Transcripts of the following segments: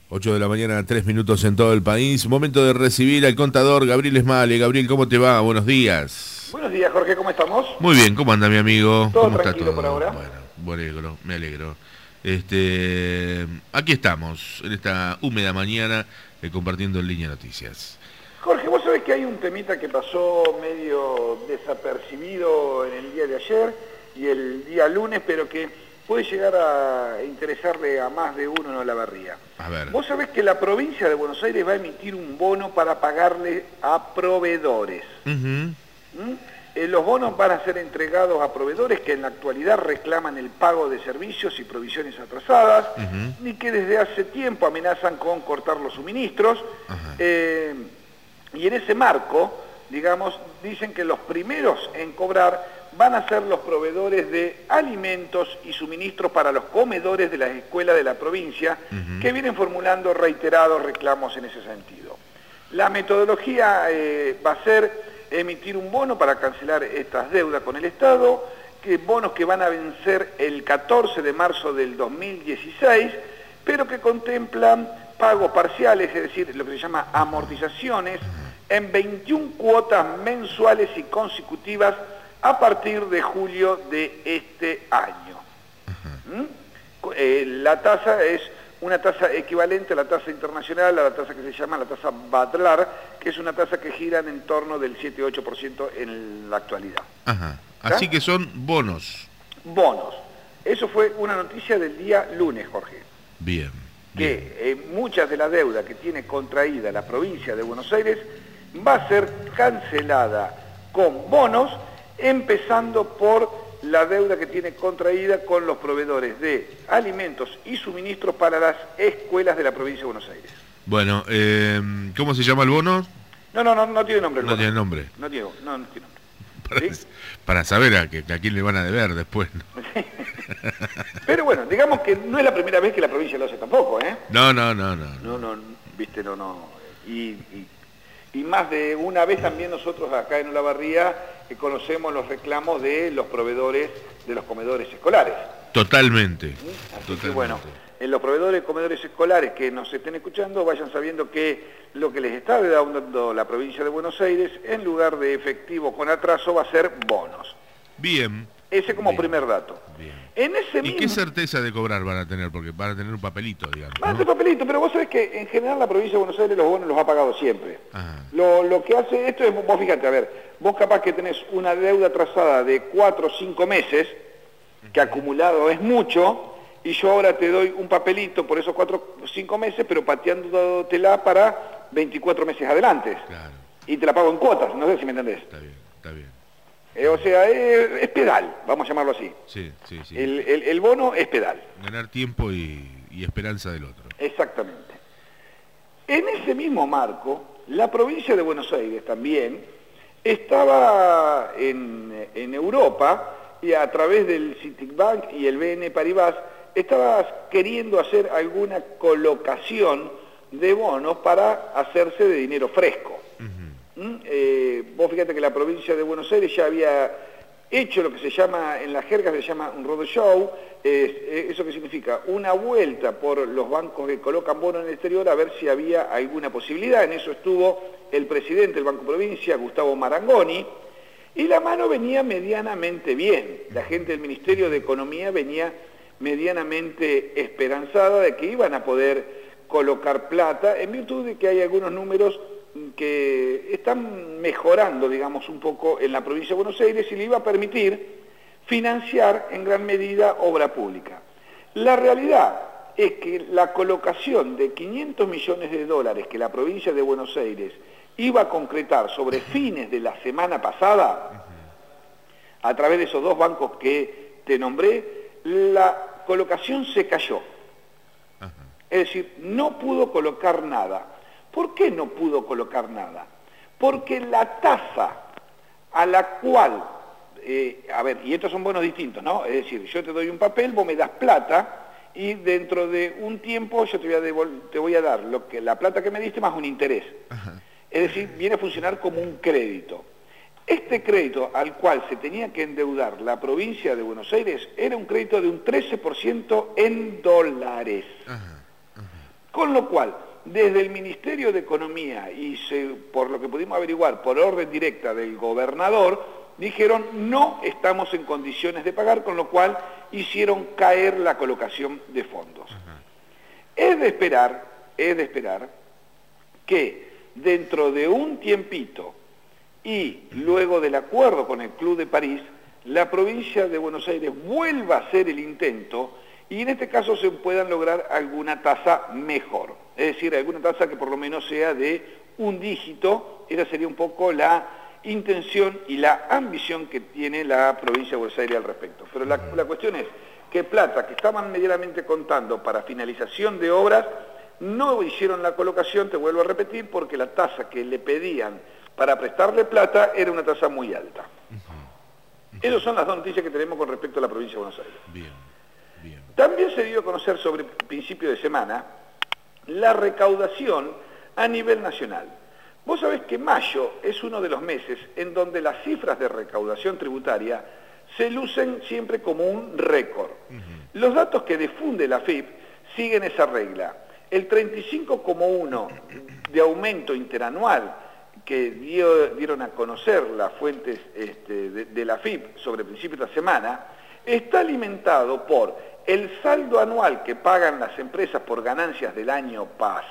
8 de la mañana, 3 minutos en todo el país. Momento de recibir al contador Gabriel Esmale. Gabriel, ¿cómo te va? Buenos días. Buenos días, Jorge, ¿cómo estamos? Muy bien, ¿cómo anda mi amigo? Todo ¿Cómo está tranquilo por todo? ahora. Bueno, me alegro. Aquí estamos, en esta húmeda mañana, compartiendo en Línea Noticias. Jorge, vos sabés que hay un temita que pasó medio desapercibido en el día de ayer y el día lunes, pero que puede llegar a interesarle a más de uno en Olavarría. A ver. Vos sabés que la provincia de Buenos Aires va a emitir un bono para pagarle a proveedores. Los bonos van a ser entregados a proveedores que en la actualidad reclaman el pago de servicios y provisiones atrasadas, y que desde hace tiempo amenazan con cortar los suministros. Y en ese marco, digamos, dicen que los primeros en cobrar van a ser los proveedores de alimentos y suministros para los comedores de las escuelas de la provincia, que vienen formulando reiterados reclamos en ese sentido. La metodología va a ser emitir un bono para cancelar estas deudas con el Estado, bonos que van a vencer el 14 de marzo del 2016, pero que contemplan pagos parciales, es decir, lo que se llama amortizaciones, en 21 cuotas mensuales y consecutivas a partir de julio de este año. La tasa es una tasa equivalente a la tasa internacional, a la tasa que se llama la tasa Badlar, que es una tasa que gira en torno del 7-8% en la actualidad. Así que son bonos. Bonos. Eso fue una noticia del día lunes, Jorge. Bien. Que muchas de la deuda que tiene contraída la provincia de Buenos Aires va a ser cancelada con bonos, empezando por la deuda que tiene contraída con los proveedores de alimentos y suministros para las escuelas de la provincia de Buenos Aires. Bueno, ¿cómo se llama el bono? No tiene nombre el bono. No tiene nombre. No tiene nombre. Para saber a quién le van a deber después, ¿no? Pero bueno, digamos que no es la primera vez que la provincia lo hace tampoco, ¿eh? No. Viste, no. Y más de una vez también nosotros acá en Olavarría conocemos los reclamos de los proveedores de los comedores escolares. Totalmente. Así que bueno, en los proveedores de comedores escolares que nos estén escuchando, vayan sabiendo que lo que les está dando la provincia de Buenos Aires, en lugar de efectivo con atraso, va a ser bonos. Bien. Ese como primer dato. Bien. En ese ¿Y qué certeza de cobrar van a tener? Porque van a tener un papelito, digamos. Van a tener papelito, pero vos sabés que en general la provincia de Buenos Aires los bonos los ha pagado siempre. Lo que hace esto es, vos fíjate, a ver, vos capaz que tenés una deuda atrasada de 4 o 5 meses, que acumulado es mucho, y yo ahora te doy un papelito por esos 4 o 5 meses, pero pateándotela para 24 meses adelante. Claro. Y te la pago en cuotas, no sé si me entendés. Está bien. O sea, es pedal, vamos a llamarlo así. Sí. El bono es pedal. Ganar tiempo y esperanza del otro. Exactamente. En ese mismo marco, la provincia de Buenos Aires también estaba en Europa, y a través del Citibank y el BNP Paribas estaba queriendo hacer alguna colocación de bonos para hacerse de dinero fresco. Vos fíjate que la provincia de Buenos Aires ya había hecho lo que se llama, en la jerga se llama un roadshow. ¿Eso qué significa? Una vuelta por los bancos que colocan bonos en el exterior a ver si había alguna posibilidad. En eso estuvo el presidente del Banco Provincia, Gustavo Marangoni, y la mano venía medianamente bien. La gente del Ministerio de Economía venía medianamente esperanzada de que iban a poder colocar plata, en virtud de que hay algunos números que están mejorando, digamos, un poco en la provincia de Buenos Aires, y le iba a permitir financiar en gran medida obra pública. La realidad es que la colocación de 500 millones de dólares que la provincia de Buenos Aires iba a concretar sobre fines de la semana pasada, a través de esos dos bancos que te nombré, la colocación se cayó. Es decir, no pudo colocar nada. ¿Por qué no pudo colocar nada? Porque la tasa a la cual, a ver, y estos son bonos distintos, ¿no? Es decir, yo te doy un papel, vos me das plata, y dentro de un tiempo yo te voy a dar la plata que me diste más un interés. Es decir, viene a funcionar como un crédito. Este crédito al cual se tenía que endeudar la provincia de Buenos Aires era un crédito de un 13% en dólares. Con lo cual, desde el Ministerio de Economía y por lo que pudimos averiguar por orden directa del gobernador, dijeron no estamos en condiciones de pagar, con lo cual hicieron caer la colocación de fondos. Es de esperar que dentro de un tiempito y luego del acuerdo con el Club de París, la provincia de Buenos Aires vuelva a hacer el intento y en este caso se puedan lograr alguna tasa mejor, es decir, alguna tasa que por lo menos sea de un dígito. Esa sería un poco la intención y la ambición que tiene la provincia de Buenos Aires al respecto. Pero la cuestión es que plata que estaban medianamente contando para finalización de obras no hicieron la colocación, te vuelvo a repetir, porque la tasa que le pedían para prestarle plata era una tasa muy alta. Esas son las dos noticias que tenemos con respecto a la provincia de Buenos Aires. Bien, bien. También se dio a conocer sobre principio de semana la recaudación a nivel nacional. Vos sabés que mayo es uno de los meses en donde las cifras de recaudación tributaria se lucen siempre como un récord. Los datos que difunde la AFIP siguen esa regla. El 35,1 de aumento interanual que dieron a conocer las fuentes de la AFIP sobre principio de esta semana, está alimentado por el saldo anual que pagan las empresas por ganancias del año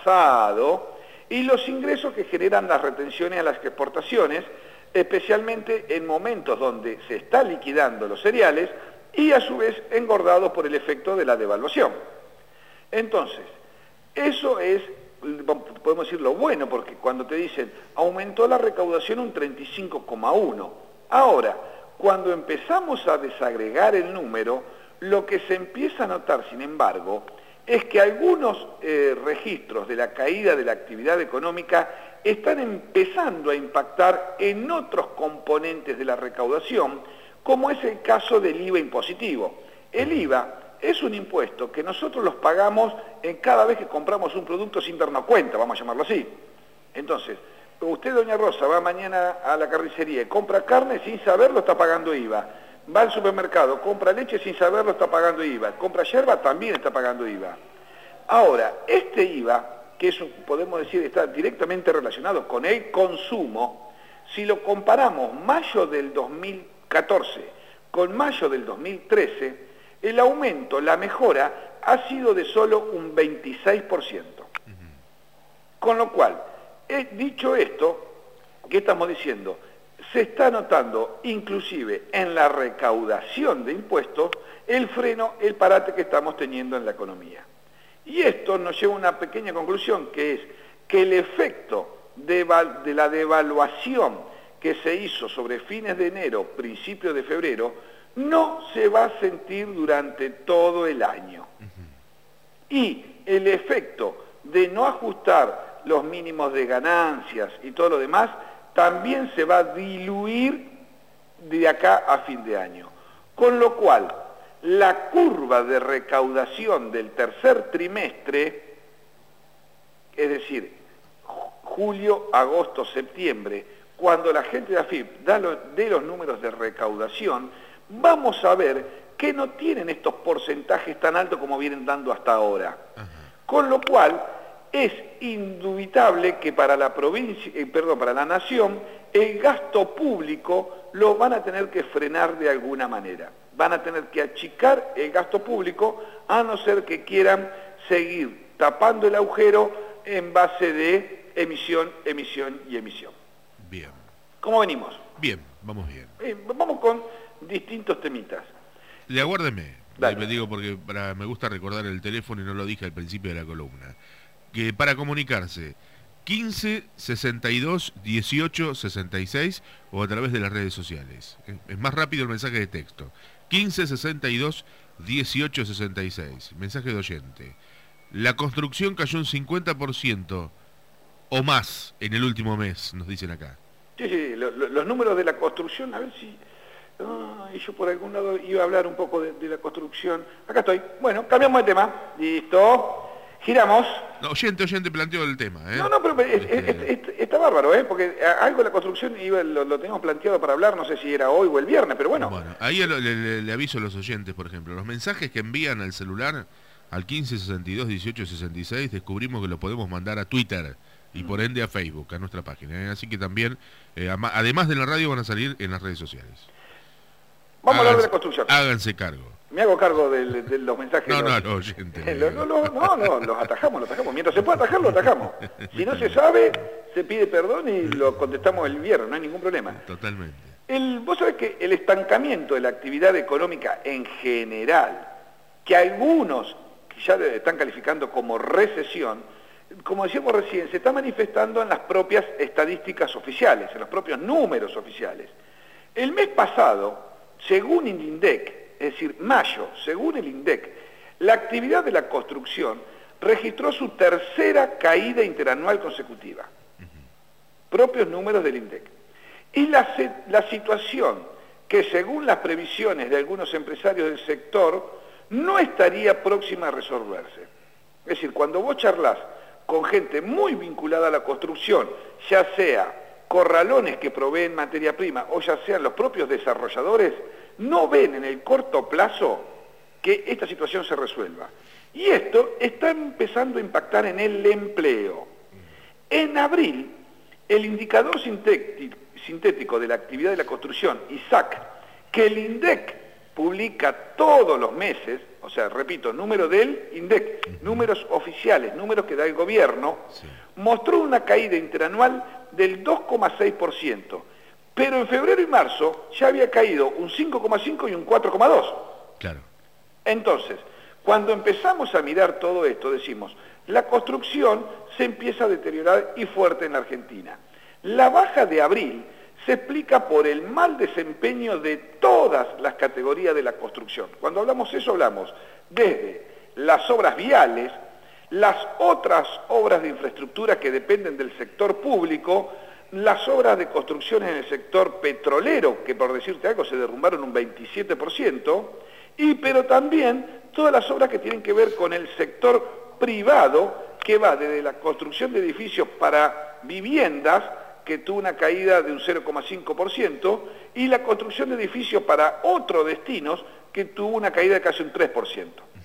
pasado y los ingresos que generan las retenciones a las exportaciones, especialmente en momentos donde se está liquidando los cereales y a su vez engordados por el efecto de la devaluación. Entonces, eso es, podemos decir, lo bueno, porque cuando te dicen aumentó la recaudación un 35,1. Ahora, cuando empezamos a desagregar el número, lo que se empieza a notar, sin embargo, es que algunos registros de la caída de la actividad económica están empezando a impactar en otros componentes de la recaudación, como es el caso del IVA impositivo. El IVA es un impuesto que nosotros los pagamos en cada vez que compramos un producto sin darnos cuenta, vamos a llamarlo así. Entonces, usted, doña Rosa, va mañana a la carnicería y compra carne sin saberlo, está pagando IVA. Va al supermercado, compra leche sin saberlo, está pagando IVA. Compra yerba, también está pagando IVA. Ahora, este IVA, que podemos decir está directamente relacionado con el consumo, si lo comparamos mayo del 2014 con mayo del 2013, el aumento, la mejora, ha sido de solo un 26%. Con lo cual, dicho esto, ¿qué estamos diciendo? Se está notando, inclusive en la recaudación de impuestos, el freno, el parate que estamos teniendo en la economía. Y esto nos lleva a una pequeña conclusión, que es que el efecto de la devaluación que se hizo sobre fines de enero, principios de febrero, no se va a sentir durante todo el año. Y el efecto de no ajustar los mínimos de ganancias y todo lo demás, también se va a diluir de acá a fin de año. Con lo cual, la curva de recaudación del tercer trimestre, es decir, julio, agosto, septiembre, cuando la gente de AFIP dé los números de recaudación, vamos a ver que no tienen estos porcentajes tan altos como vienen dando hasta ahora. Con lo cual, es indubitable que para la provincia, para la nación, el gasto público lo van a tener que frenar de alguna manera. Van a tener que achicar el gasto público, a no ser que quieran seguir tapando el agujero en base de emisión, emisión y emisión. Bien. ¿Cómo venimos? Bien, vamos bien. Vamos con distintos temitas. Le aguárdeme, Dale. le digo porque me gusta recordar el teléfono y no lo dije al principio de la columna. Que para comunicarse 15 62 18 66 o a través de las redes sociales. Es más rápido el mensaje de texto. 15 62 18 66. Mensaje de oyente. La construcción cayó un 50% o más en el último mes, nos dicen acá. Sí, los números de la construcción, a ver si... y yo por algún lado iba a hablar un poco de la construcción. Acá estoy. Bueno, cambiamos de tema. Listo. Giramos. No, oyente planteó el tema. No, pero está bárbaro, porque algo de la construcción lo teníamos planteado para hablar, no sé si era hoy o el viernes, pero bueno. Bueno, ahí le aviso a los oyentes, por ejemplo, los mensajes que envían al celular al 15 62 18 66, descubrimos que lo podemos mandar a Twitter y por ende a Facebook, a nuestra página. Así que también, además de la radio, van a salir en las redes sociales. Vamos a hablar de la construcción. Háganse cargo. Me hago cargo de los mensajes. No, los oyentes. No, los atajamos. Mientras se pueda atajar, lo atajamos. Si no se sabe, se pide perdón y lo contestamos el viernes, no hay ningún problema. Totalmente. Vos sabés que el estancamiento de la actividad económica en general, que algunos ya están calificando como recesión, como decíamos recién, se está manifestando en las propias estadísticas oficiales, en los propios números oficiales. El mes pasado, según el INDEC, es decir, mayo, según el INDEC, la actividad de la construcción registró su tercera caída interanual consecutiva. Propios números del INDEC. Y la situación que según las previsiones de algunos empresarios del sector no estaría próxima a resolverse. Es decir, cuando vos charlas con gente muy vinculada a la construcción, ya sea corralones que proveen materia prima o ya sean los propios desarrolladores, no ven en el corto plazo que esta situación se resuelva. Y esto está empezando a impactar en el empleo. En abril, el indicador sintético de la actividad de la construcción, ISAC, que el INDEC publica todos los meses, o sea, repito, número del INDEC, números oficiales, números que da el gobierno, sí, mostró una caída interanual del 2,6%, pero en febrero y marzo ya había caído un 5,5 y un 4,2. Claro. Entonces, cuando empezamos a mirar todo esto, decimos, la construcción se empieza a deteriorar y fuerte en la Argentina. La baja de abril se explica por el mal desempeño de todas las categorías de la construcción. Cuando hablamos de eso, hablamos desde las obras viales, las otras obras de infraestructura que dependen del sector público, las obras de construcción en el sector petrolero, que por decirte algo se derrumbaron un 27%, pero también todas las obras que tienen que ver con el sector privado, que va desde la construcción de edificios para viviendas, que tuvo una caída de un 0,5%, y la construcción de edificios para otros destinos, que tuvo una caída de casi un 3%.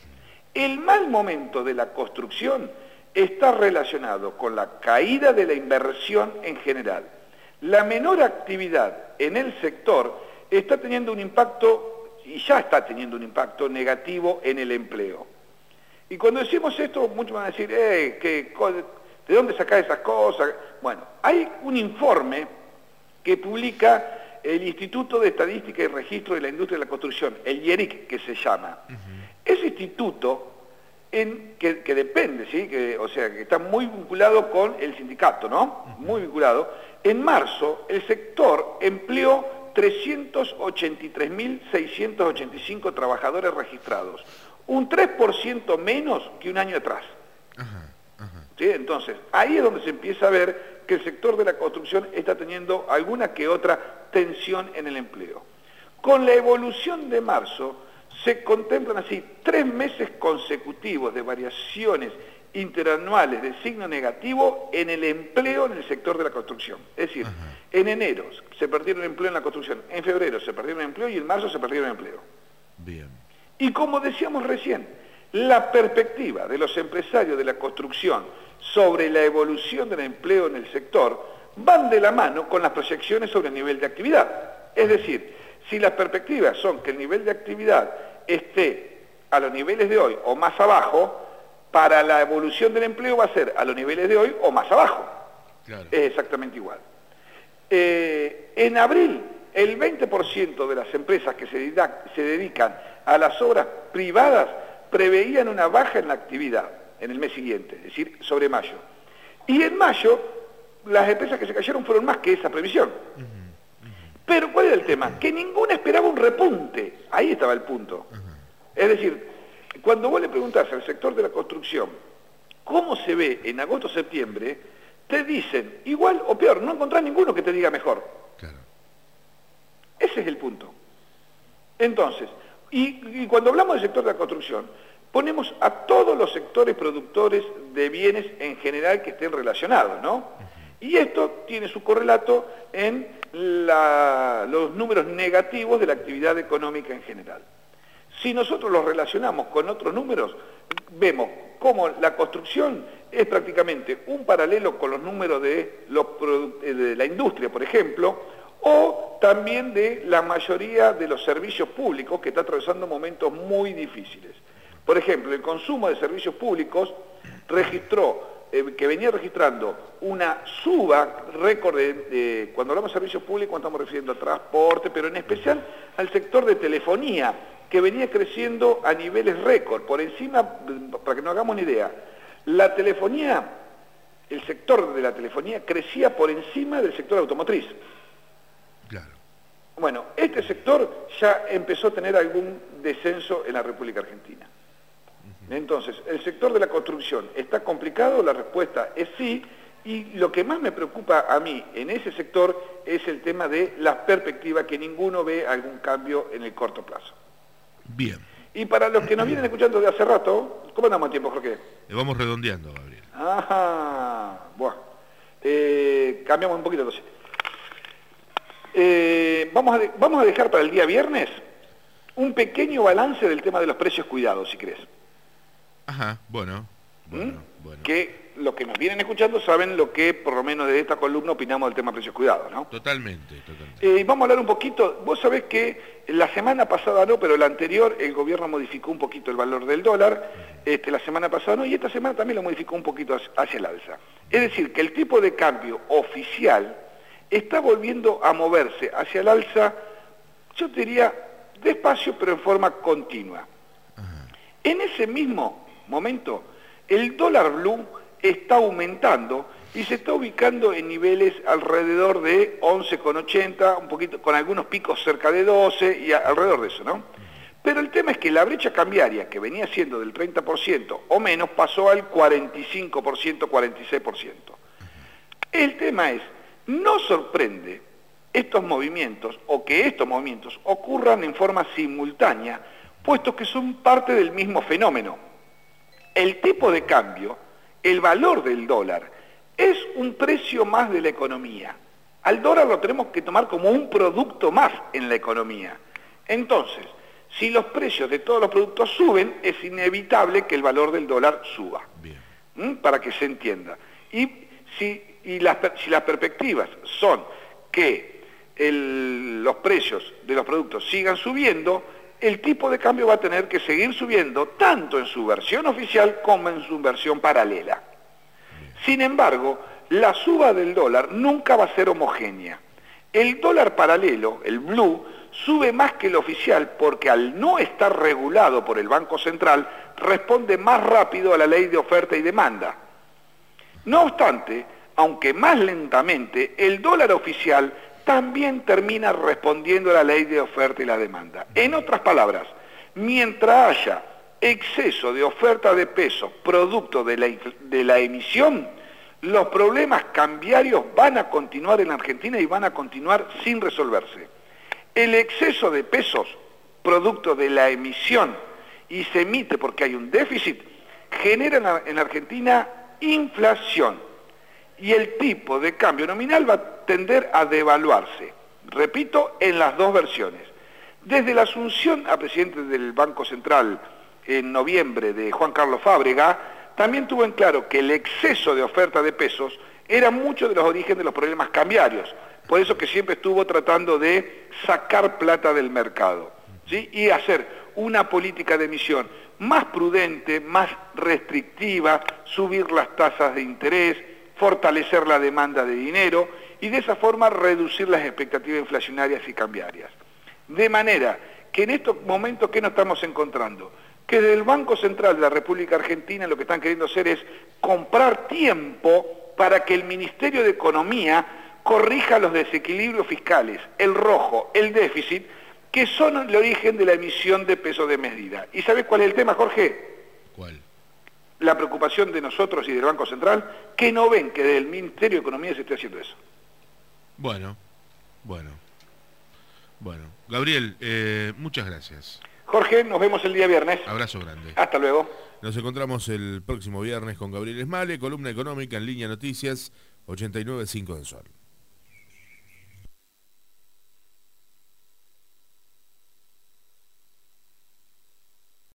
El mal momento de la construcción está relacionado con la caída de la inversión en general. La menor actividad en el sector está teniendo un impacto, y ya está teniendo un impacto negativo en el empleo. Y cuando decimos esto, muchos van a decir, ¿de dónde sacás esas cosas? Bueno, hay un informe que publica el Instituto de Estadística y Registro de la Industria de la Construcción, el IERIC, que se llama. Ese instituto, que depende, ¿sí? que está muy vinculado con el sindicato, ¿no? Muy vinculado. En marzo, el sector empleó 383.685 trabajadores registrados, un 3% menos que un año atrás. ¿Sí? Entonces, ahí es donde se empieza a ver que el sector de la construcción está teniendo alguna que otra tensión en el empleo. Con la evolución de marzo, se contemplan así 3 meses consecutivos de variaciones interanuales de signo negativo en el empleo en el sector de la construcción. Es decir, en enero se perdieron empleo en la construcción, en febrero se perdieron empleo y en marzo se perdieron empleo. Bien. Y como decíamos recién, la perspectiva de los empresarios de la construcción sobre la evolución del empleo en el sector van de la mano con las proyecciones sobre el nivel de actividad. Es decir, si las perspectivas son que el nivel de actividad esté a los niveles de hoy o más abajo, para la evolución del empleo va a ser a los niveles de hoy o más abajo. Claro. Es exactamente igual. En abril, el 20% de las empresas que se dedican a las obras privadas preveían una baja en la actividad en el mes siguiente, es decir, sobre mayo. Y en mayo, las empresas que se cayeron fueron más que esa previsión. Pero ¿cuál era el tema? Que ninguna esperaba un repunte. Ahí estaba el punto. Es decir, cuando vos le preguntás al sector de la construcción cómo se ve en agosto-septiembre, te dicen igual o peor, no encontrás ninguno que te diga mejor. Claro. Ese es el punto. Entonces, y cuando hablamos del sector de la construcción, ponemos a todos los sectores productores de bienes en general que estén relacionados, ¿no? Y esto tiene su correlato en los números negativos de la actividad económica en general. Si nosotros los relacionamos con otros números, vemos cómo la construcción es prácticamente un paralelo con los números de la industria, por ejemplo, o también de la mayoría de los servicios públicos que está atravesando momentos muy difíciles. Por ejemplo, el consumo de servicios públicos que venía registrando una suba récord cuando hablamos de servicios públicos estamos refiriendo a transporte, pero en especial al sector de telefonía, que venía creciendo a niveles récord, por encima, para que nos hagamos una idea, la telefonía, el sector de la telefonía crecía por encima del sector automotriz. Claro. Bueno, este sector ya empezó a tener algún descenso en la República Argentina. Entonces, ¿el sector de la construcción está complicado? La respuesta es sí, y lo que más me preocupa a mí en ese sector es el tema de las perspectivas, que ninguno ve algún cambio en el corto plazo. Bien. Y para los que nos vienen escuchando de hace rato, ¿cómo andamos a tiempo, Jorge? Vamos redondeando, Gabriel. Ajá, bueno. Cambiamos un poquito entonces. Vamos a dejar para el día viernes un pequeño balance del tema de los precios cuidados, si querés. Ajá, bueno. Que los que nos vienen escuchando saben lo que, por lo menos de esta columna, opinamos del tema precios cuidados, ¿no? Totalmente. Vamos a hablar un poquito, vos sabés que la semana pasada no, pero la anterior el gobierno modificó un poquito el valor del dólar, la semana pasada no, y esta semana también lo modificó un poquito hacia el alza. Es decir, que el tipo de cambio oficial está volviendo a moverse hacia el alza, yo te diría, despacio, pero en forma continua. Ajá. En ese mismo momento, el dólar blue está aumentando y se está ubicando en niveles alrededor de 11,80, un poquito, con algunos picos cerca de 12 y alrededor de eso, ¿no? Pero el tema es que la brecha cambiaria, que venía siendo del 30% o menos, pasó al 45%, 46%. El tema es, no sorprende estos movimientos o que estos movimientos ocurran en forma simultánea, puesto que son parte del mismo fenómeno. El tipo de cambio, el valor del dólar, es un precio más de la economía. Al dólar lo tenemos que tomar como un producto más en la economía. Entonces, si los precios de todos los productos suben, es inevitable que el valor del dólar suba. Bien. Para que se entienda. Y si las perspectivas son que los precios de los productos sigan subiendo, el tipo de cambio va a tener que seguir subiendo tanto en su versión oficial como en su versión paralela. Sin embargo, la suba del dólar nunca va a ser homogénea. El dólar paralelo, el blue, sube más que el oficial porque al no estar regulado por el Banco Central, responde más rápido a la ley de oferta y demanda. No obstante, aunque más lentamente, el dólar oficial también termina respondiendo a la ley de oferta y la demanda. En otras palabras, mientras haya exceso de oferta de pesos producto de la emisión, los problemas cambiarios van a continuar en Argentina y van a continuar sin resolverse. El exceso de pesos producto de la emisión y se emite porque hay un déficit, genera en Argentina inflación. Y el tipo de cambio nominal va a tender a devaluarse. Repito, en las dos versiones. Desde la asunción a presidente del Banco Central en noviembre de Juan Carlos Fábrega, también tuvo en claro que el exceso de oferta de pesos era mucho de los orígenes de los problemas cambiarios. Por eso que siempre estuvo tratando de sacar plata del mercado, ¿sí? Y hacer una política de emisión más prudente, más restrictiva, subir las tasas de interés, fortalecer la demanda de dinero y de esa forma reducir las expectativas inflacionarias y cambiarias. De manera que en estos momentos, ¿qué nos estamos encontrando? Que desde el Banco Central de la República Argentina lo que están queriendo hacer es comprar tiempo para que el Ministerio de Economía corrija los desequilibrios fiscales, el rojo, el déficit, que son el origen de la emisión de pesos de medida. ¿Y sabés cuál es el tema, Jorge? ¿Cuál? La preocupación de nosotros y del Banco Central, que no ven que desde el Ministerio de Economía se esté haciendo eso. Bueno. Gabriel, muchas gracias. Jorge, nos vemos el día viernes. Abrazo grande. Hasta luego. Nos encontramos el próximo viernes con Gabriel Esmale, columna económica en Línea Noticias 89.5 del Sol.